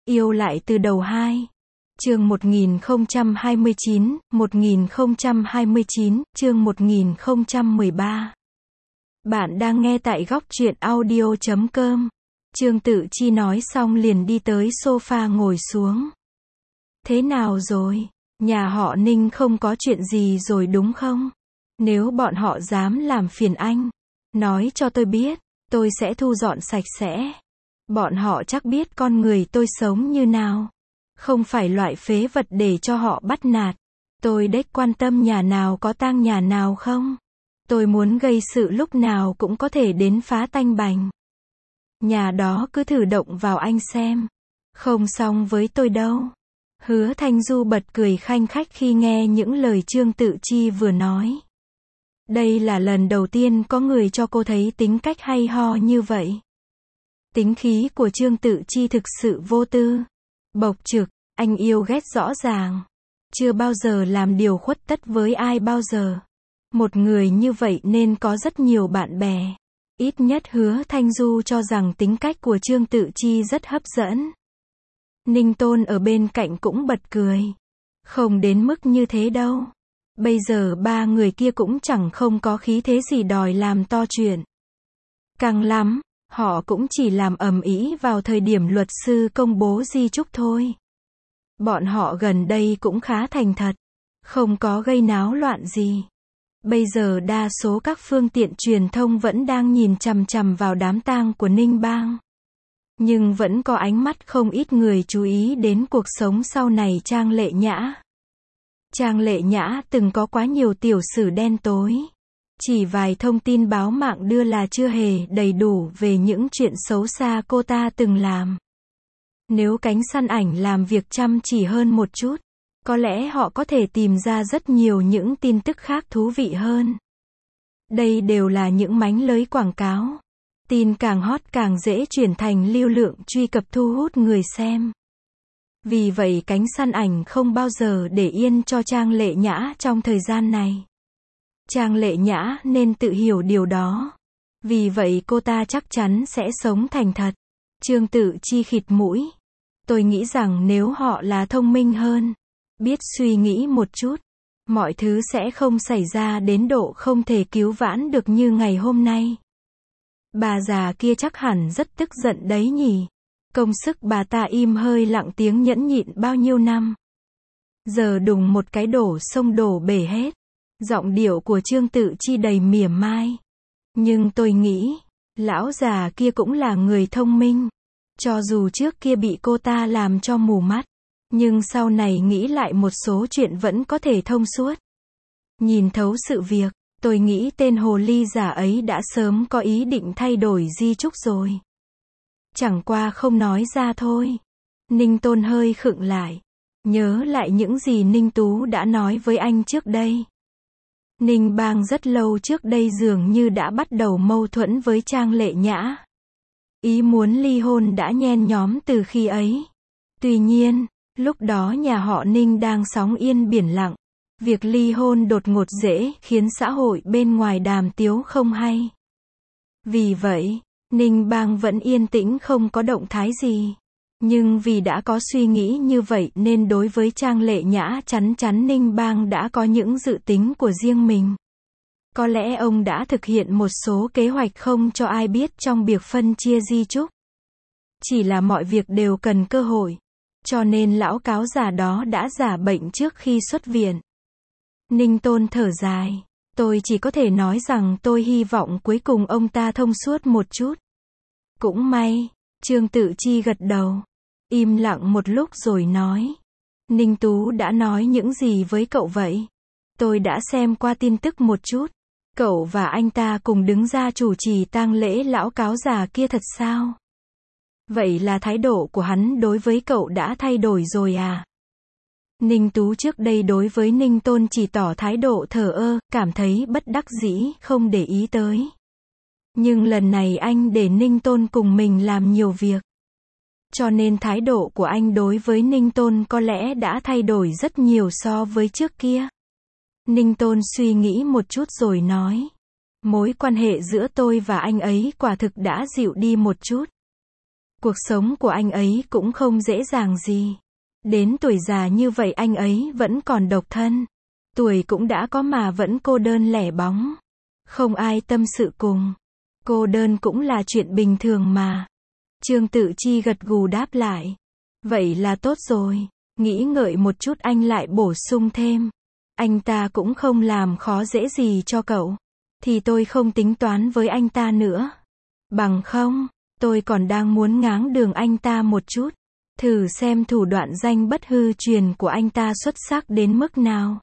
Yêu lại từ đầu 2. Chương 1029, chương 1013. Bạn đang nghe tại góc truyện audio.com. Trương Tự Chi nói xong liền đi tới sofa ngồi xuống. Thế nào rồi? Nhà họ Ninh không có chuyện gì rồi đúng không? Nếu bọn họ dám làm phiền anh, nói cho tôi biết, tôi sẽ thu dọn sạch sẽ. Bọn họ chắc biết con người tôi sống như nào. Không phải loại phế vật để cho họ bắt nạt. Tôi đếch quan tâm nhà nào có tang nhà nào không. Tôi muốn gây sự lúc nào cũng có thể đến phá tanh bành. Nhà đó cứ thử động vào anh xem. Không xong với tôi đâu. Hứa Thanh Du bật cười khanh khách khi nghe những lời Trương Tự Chi vừa nói. Đây là lần đầu tiên có người cho cô thấy tính cách hay ho như vậy. Tính khí của Trương Tự Chi thực sự vô tư, bộc trực, anh yêu ghét rõ ràng. Chưa bao giờ làm điều khuất tất với ai bao giờ. Một người như vậy nên có rất nhiều bạn bè. Ít nhất Hứa Thanh Du cho rằng tính cách của Trương Tự Chi rất hấp dẫn. Ninh Tôn ở bên cạnh cũng bật cười. Không đến mức như thế đâu. Bây giờ ba người kia cũng chẳng không có khí thế gì đòi làm to chuyện. Càng lắm, họ cũng chỉ làm ầm ĩ vào thời điểm luật sư công bố di chúc thôi. Bọn họ gần đây cũng khá thành thật, không có gây náo loạn gì. Bây giờ đa số các phương tiện truyền thông vẫn đang nhìn chằm chằm vào đám tang của Ninh Bang. Nhưng vẫn có ánh mắt không ít người chú ý đến cuộc sống sau này Trang Lệ Nhã. Trang Lệ Nhã từng có quá nhiều tiểu sử đen tối. Chỉ vài thông tin báo mạng đưa là chưa hề đầy đủ về những chuyện xấu xa cô ta từng làm. Nếu cánh săn ảnh làm việc chăm chỉ hơn một chút, có lẽ họ có thể tìm ra rất nhiều những tin tức khác thú vị hơn. Đây đều là những mánh lới quảng cáo. Tin càng hot càng dễ chuyển thành lưu lượng truy cập thu hút người xem. Vì vậy cánh săn ảnh không bao giờ để yên cho Trang Lệ Nhã trong thời gian này. Trang Lệ Nhã nên tự hiểu điều đó. Vì vậy cô ta chắc chắn sẽ sống thành thật. Trương Tự Chi khịt mũi. Tôi nghĩ rằng nếu họ là thông minh hơn, biết suy nghĩ một chút, mọi thứ sẽ không xảy ra đến độ không thể cứu vãn được như ngày hôm nay. Bà già kia chắc hẳn rất tức giận đấy nhỉ. Công sức bà ta im hơi lặng tiếng nhẫn nhịn bao nhiêu năm. Giờ đùng một cái đổ sông đổ bể hết. Giọng điệu của Trương Tự Chi đầy mỉa mai. Nhưng tôi nghĩ, lão già kia cũng là người thông minh. Cho dù trước kia bị cô ta làm cho mù mắt, nhưng sau này nghĩ lại một số chuyện vẫn có thể thông suốt. Nhìn thấu sự việc, tôi nghĩ tên hồ ly già ấy đã sớm có ý định thay đổi di chúc rồi. Chẳng qua không nói ra thôi. Ninh Tôn hơi khựng lại. Nhớ lại những gì Ninh Tú đã nói với anh trước đây. Ninh Bang rất lâu trước đây dường như đã bắt đầu mâu thuẫn với Trang Lệ Nhã. Ý muốn ly hôn đã nhen nhóm từ khi ấy. Tuy nhiên, lúc đó nhà họ Ninh đang sóng yên biển lặng. Việc ly hôn đột ngột dễ khiến xã hội bên ngoài đàm tiếu không hay. Vì vậy, Ninh Bang vẫn yên tĩnh không có động thái gì. Nhưng vì đã có suy nghĩ như vậy nên đối với Trang Lệ Nhã chắn chắn Ninh Bang đã có những dự tính của riêng mình. Có lẽ ông đã thực hiện một số kế hoạch không cho ai biết trong việc phân chia di chúc. Chỉ là mọi việc đều cần cơ hội. Cho nên lão cáo già đó đã giả bệnh trước khi xuất viện. Ninh Tôn thở dài. Tôi chỉ có thể nói rằng tôi hy vọng cuối cùng ông ta thông suốt một chút. Cũng may. Trương Tự Chi gật đầu. Im lặng một lúc rồi nói. Ninh Tú đã nói những gì với cậu vậy? Tôi đã xem qua tin tức một chút. Cậu và anh ta cùng đứng ra chủ trì tang lễ lão cáo già kia thật sao? Vậy là thái độ của hắn đối với cậu đã thay đổi rồi à? Ninh Tú trước đây đối với Ninh Tôn chỉ tỏ thái độ thờ ơ, cảm thấy bất đắc dĩ, không để ý tới. Nhưng lần này anh để Ninh Tôn cùng mình làm nhiều việc. Cho nên thái độ của anh đối với Ninh Tôn có lẽ đã thay đổi rất nhiều so với trước kia. Ninh Tôn suy nghĩ một chút rồi nói. Mối quan hệ giữa tôi và anh ấy quả thực đã dịu đi một chút. Cuộc sống của anh ấy cũng không dễ dàng gì. Đến tuổi già như vậy anh ấy vẫn còn độc thân. Tuổi cũng đã có mà vẫn cô đơn lẻ bóng. Không ai tâm sự cùng. Cô đơn cũng là chuyện bình thường mà. Trương Tự Chi gật gù đáp lại. Vậy là tốt rồi. Nghĩ ngợi một chút anh lại bổ sung thêm. Anh ta cũng không làm khó dễ gì cho cậu. Thì tôi không tính toán với anh ta nữa. Bằng không, tôi còn đang muốn ngáng đường anh ta một chút. Thử xem thủ đoạn danh bất hư truyền của anh ta xuất sắc đến mức nào.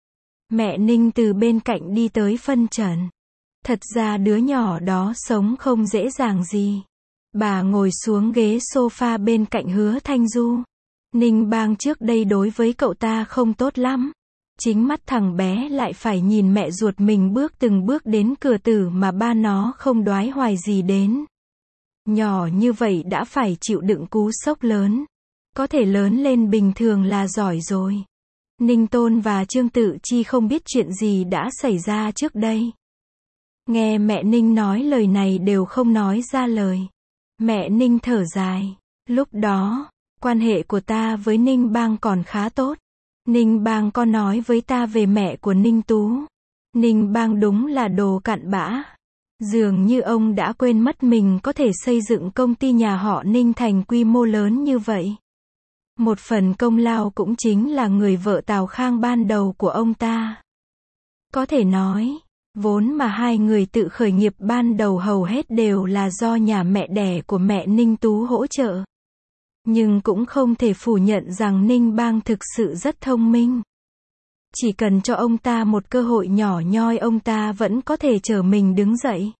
Mẹ Ninh từ bên cạnh đi tới phân trần. Thật ra đứa nhỏ đó sống không dễ dàng gì. Bà ngồi xuống ghế sofa bên cạnh Hứa Thanh Du. Ninh Bang trước đây đối với cậu ta không tốt lắm. Chính mắt thằng bé lại phải nhìn mẹ ruột mình bước từng bước đến cửa tử mà ba nó không đoái hoài gì đến. Nhỏ như vậy đã phải chịu đựng cú sốc lớn. Có thể lớn lên bình thường là giỏi rồi. Ninh Tôn và Trương Tự Chi không biết chuyện gì đã xảy ra trước đây. Nghe mẹ Ninh nói lời này đều không nói ra lời. Mẹ Ninh thở dài. Lúc đó, quan hệ của ta với Ninh Bang còn khá tốt. Ninh Bang có nói với ta về mẹ của Ninh Tú. Ninh Bang đúng là đồ cặn bã. Dường như ông đã quên mất mình có thể xây dựng công ty nhà họ Ninh thành quy mô lớn như vậy. Một phần công lao cũng chính là người vợ Tào Khang ban đầu của ông ta. Có thể nói, vốn mà hai người tự khởi nghiệp ban đầu hầu hết đều là do nhà mẹ đẻ của mẹ Ninh Tú hỗ trợ. Nhưng cũng không thể phủ nhận rằng Ninh Bang thực sự rất thông minh. Chỉ cần cho ông ta một cơ hội nhỏ nhoi ông ta vẫn có thể trở mình đứng dậy.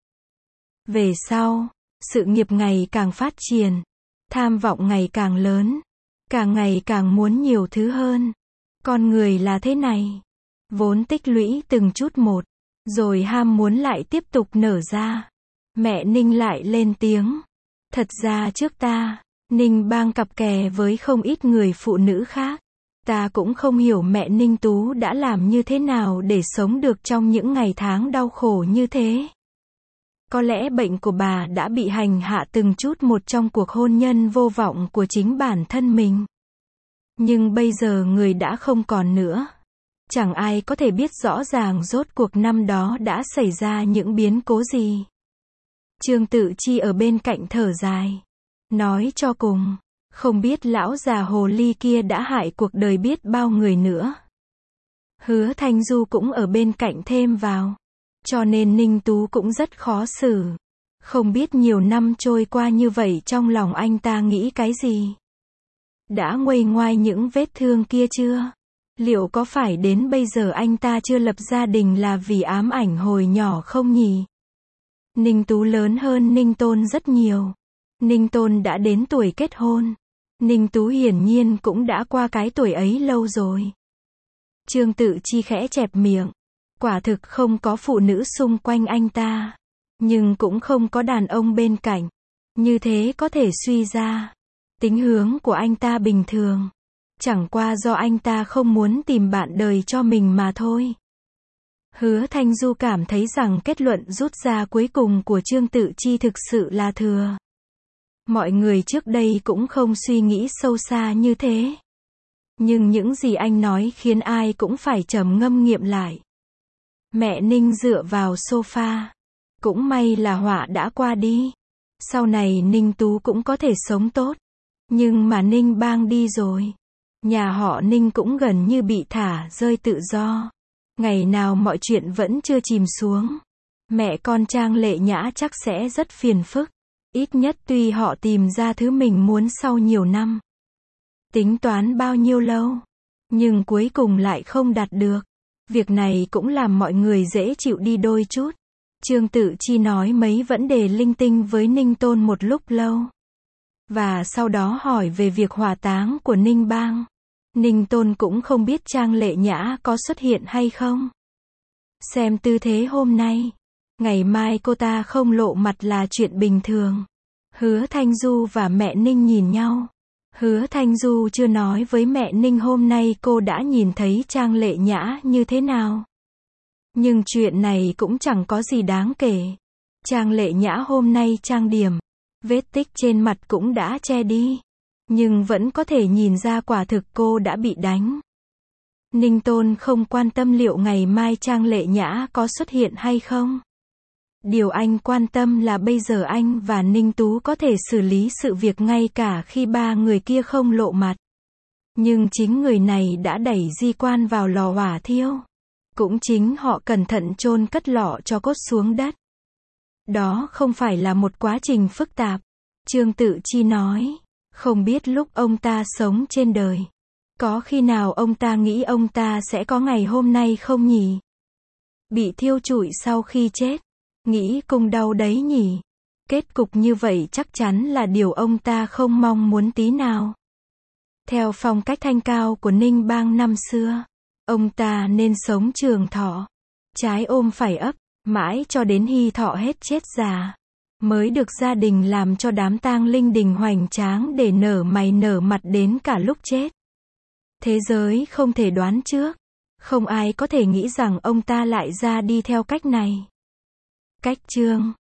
Về sau, sự nghiệp ngày càng phát triển, tham vọng ngày càng lớn, càng ngày càng muốn nhiều thứ hơn. Con người là thế này, vốn tích lũy từng chút một, rồi ham muốn lại tiếp tục nở ra. Mẹ Ninh lại lên tiếng. Thật ra trước ta, Ninh Bang cặp kè với không ít người phụ nữ khác. Ta cũng không hiểu mẹ Ninh Tú đã làm như thế nào để sống được trong những ngày tháng đau khổ như thế. Có lẽ bệnh của bà đã bị hành hạ từng chút một trong cuộc hôn nhân vô vọng của chính bản thân mình. Nhưng bây giờ người đã không còn nữa. Chẳng ai có thể biết rõ ràng rốt cuộc năm đó đã xảy ra những biến cố gì. Trương Tự Chi ở bên cạnh thở dài. Nói cho cùng, không biết lão già hồ ly kia đã hại cuộc đời biết bao người nữa. Hứa Thanh Du cũng ở bên cạnh thêm vào. Cho nên Ninh Tú cũng rất khó xử. Không biết nhiều năm trôi qua như vậy trong lòng anh ta nghĩ cái gì? Đã nguôi ngoai những vết thương kia chưa? Liệu có phải đến bây giờ anh ta chưa lập gia đình là vì ám ảnh hồi nhỏ không nhỉ? Ninh Tú lớn hơn Ninh Tôn rất nhiều. Ninh Tôn đã đến tuổi kết hôn. Ninh Tú hiển nhiên cũng đã qua cái tuổi ấy lâu rồi. Trương Tự Chi khẽ chẹp miệng. Quả thực không có phụ nữ xung quanh anh ta. Nhưng cũng không có đàn ông bên cạnh. Như thế có thể suy ra. Tính hướng của anh ta bình thường. Chẳng qua do anh ta không muốn tìm bạn đời cho mình mà thôi. Hứa Thanh Du cảm thấy rằng kết luận rút ra cuối cùng của Trương Tự Chi thực sự là thừa. Mọi người trước đây cũng không suy nghĩ sâu xa như thế. Nhưng những gì anh nói khiến ai cũng phải trầm ngâm nghiệm lại. Mẹ Ninh dựa vào sofa. Cũng may là họa đã qua đi. Sau này Ninh Tú cũng có thể sống tốt. Nhưng mà Ninh Bang đi rồi. Nhà họ Ninh cũng gần như bị thả rơi tự do. Ngày nào mọi chuyện vẫn chưa chìm xuống. Mẹ con Trang Lệ Nhã chắc sẽ rất phiền phức. Ít nhất tuy họ tìm ra thứ mình muốn sau nhiều năm. Tính toán bao nhiêu lâu. Nhưng cuối cùng lại không đạt được. Việc này cũng làm mọi người dễ chịu đi đôi chút. Trương Tự Chi nói mấy vấn đề linh tinh với Ninh Tôn một lúc lâu. Và sau đó hỏi về việc hỏa táng của Ninh Bang. Ninh Tôn cũng không biết Trang Lệ Nhã có xuất hiện hay không. Xem tư thế hôm nay. Ngày mai cô ta không lộ mặt là chuyện bình thường. Hứa Thanh Du và mẹ Ninh nhìn nhau. Hứa Thanh Du chưa nói với mẹ Ninh hôm nay cô đã nhìn thấy Trang Lệ Nhã như thế nào. Nhưng chuyện này cũng chẳng có gì đáng kể. Trang Lệ Nhã hôm nay trang điểm. Vết tích trên mặt cũng đã che đi. Nhưng vẫn có thể nhìn ra quả thực cô đã bị đánh. Ninh Tôn không quan tâm liệu ngày mai Trang Lệ Nhã có xuất hiện hay không. Điều anh quan tâm là bây giờ anh và Ninh Tú có thể xử lý sự việc ngay cả khi ba người kia không lộ mặt. Nhưng chính người này đã đẩy Di Quan vào lò hỏa thiêu. Cũng chính họ cẩn thận chôn cất lọ tro cốt xuống đất. Đó không phải là một quá trình phức tạp. Trương Tự Chi nói. Không biết lúc ông ta sống trên đời, có khi nào ông ta nghĩ ông ta sẽ có ngày hôm nay không nhỉ? Bị thiêu trụi sau khi chết. Nghĩ cũng đau đấy nhỉ? Kết cục như vậy chắc chắn là điều ông ta không mong muốn tí nào. Theo phong cách thanh cao của Ninh Bang năm xưa, ông ta nên sống trường thọ. Trái ôm phải ấp, mãi cho đến hy thọ hết chết già. Mới được gia đình làm cho đám tang linh đình hoành tráng để nở mày nở mặt đến cả lúc chết. Thế giới không thể đoán trước. Không ai có thể nghĩ rằng ông ta lại ra đi theo cách này. Cách chương